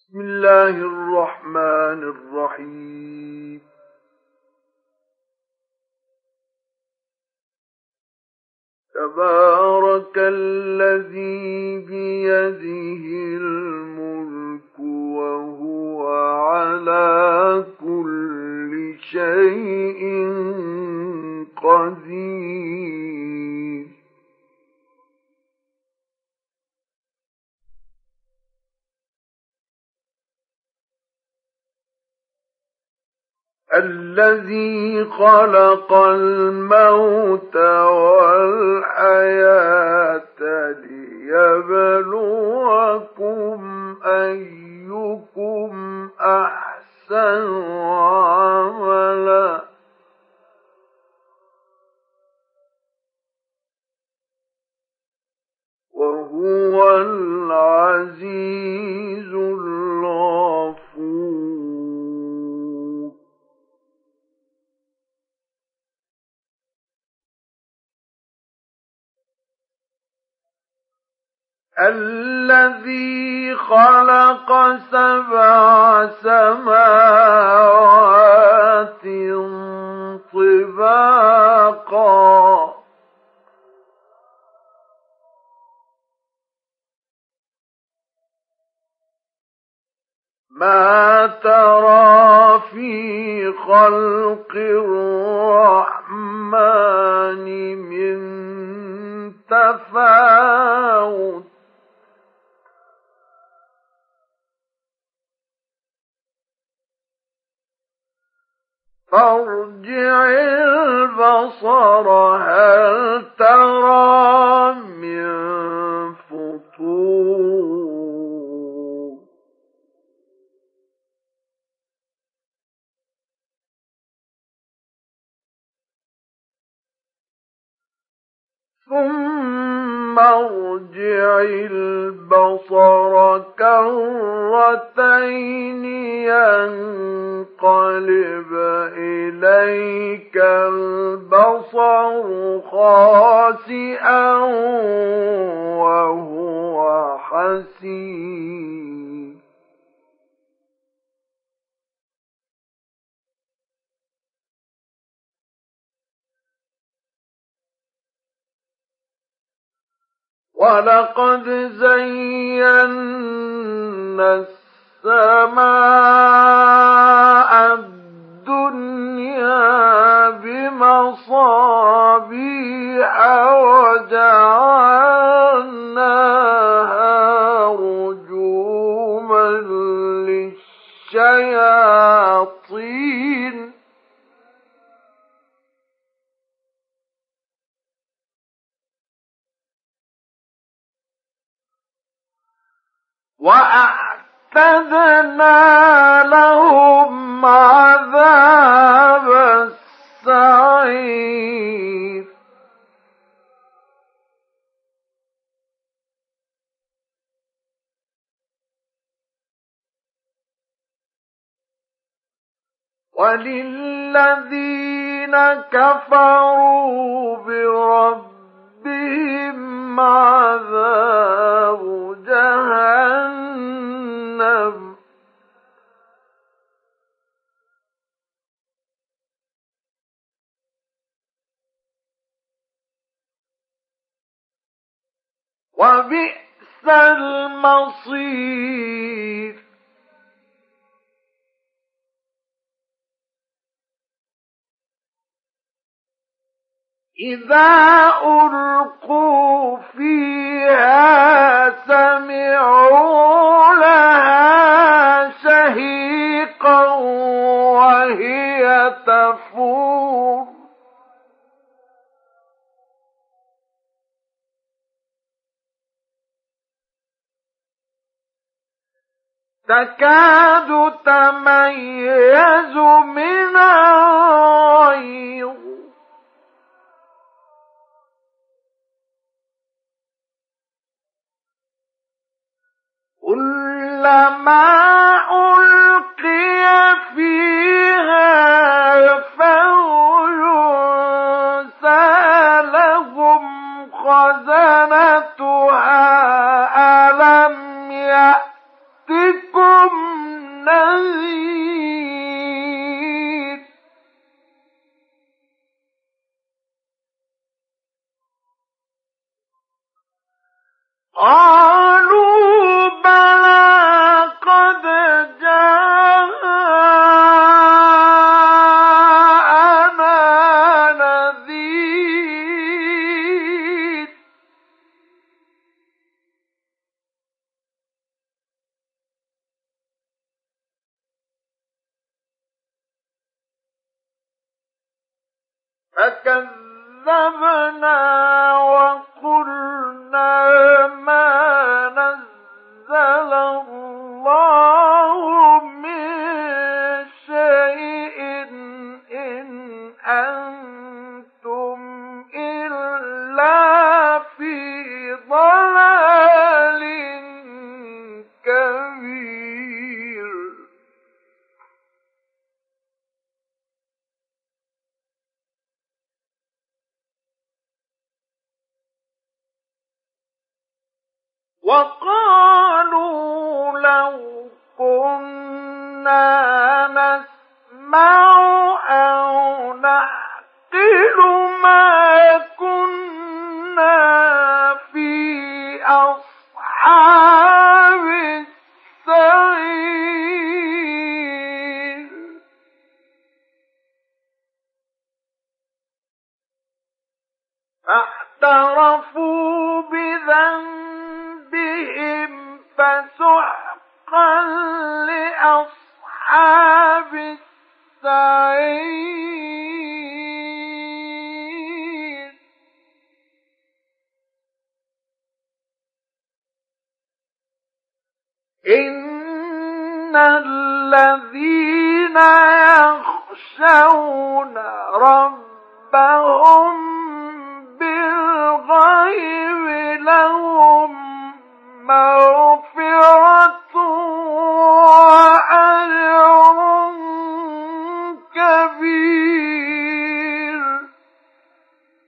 بسم الله الرحمن الرحيم. تبارك الذي بيده الملك وهو على كل شيء قدير. الذي خلق الموت والحياة ليبلوكم أيكم أحسن عملا وهو العزيز الغفور. الذي خلق 7 سماوات طباقا ما ترى في خلق الرحمن من تفاوت فارجع البصر هل ترى من فطور ثم ارجع البصر كرتين ينقلب إليك البصر خاسئا وهو حسير ولقد زينا السماء الدنيا بمصابيح وجعلناها رجوما للشياطين وأعتدنا لهم عذاب السعير وللذين كفروا بربهم عذاب جهنم وبئس المصير. إذا ألقوا فيها سمعوا لها شهيقا وهي تفور تكاد تميز من الغيظ كلما ألقي فيها فوج سألهم خزنتها ألم يأتكم يأتكم نذير قالوا بلى قد جاءنا نذير فكذبنا وقلنا ما نزل الله من شيء إن أنتم إلا في ضلال كبير وقالوا لو كنا نسمع أو نعقل ما كنا في أصحاب السعير فاعترفوا بذنبهم فسحقا لأصحاب السعير إن الذين يخشون ربهم بالغيب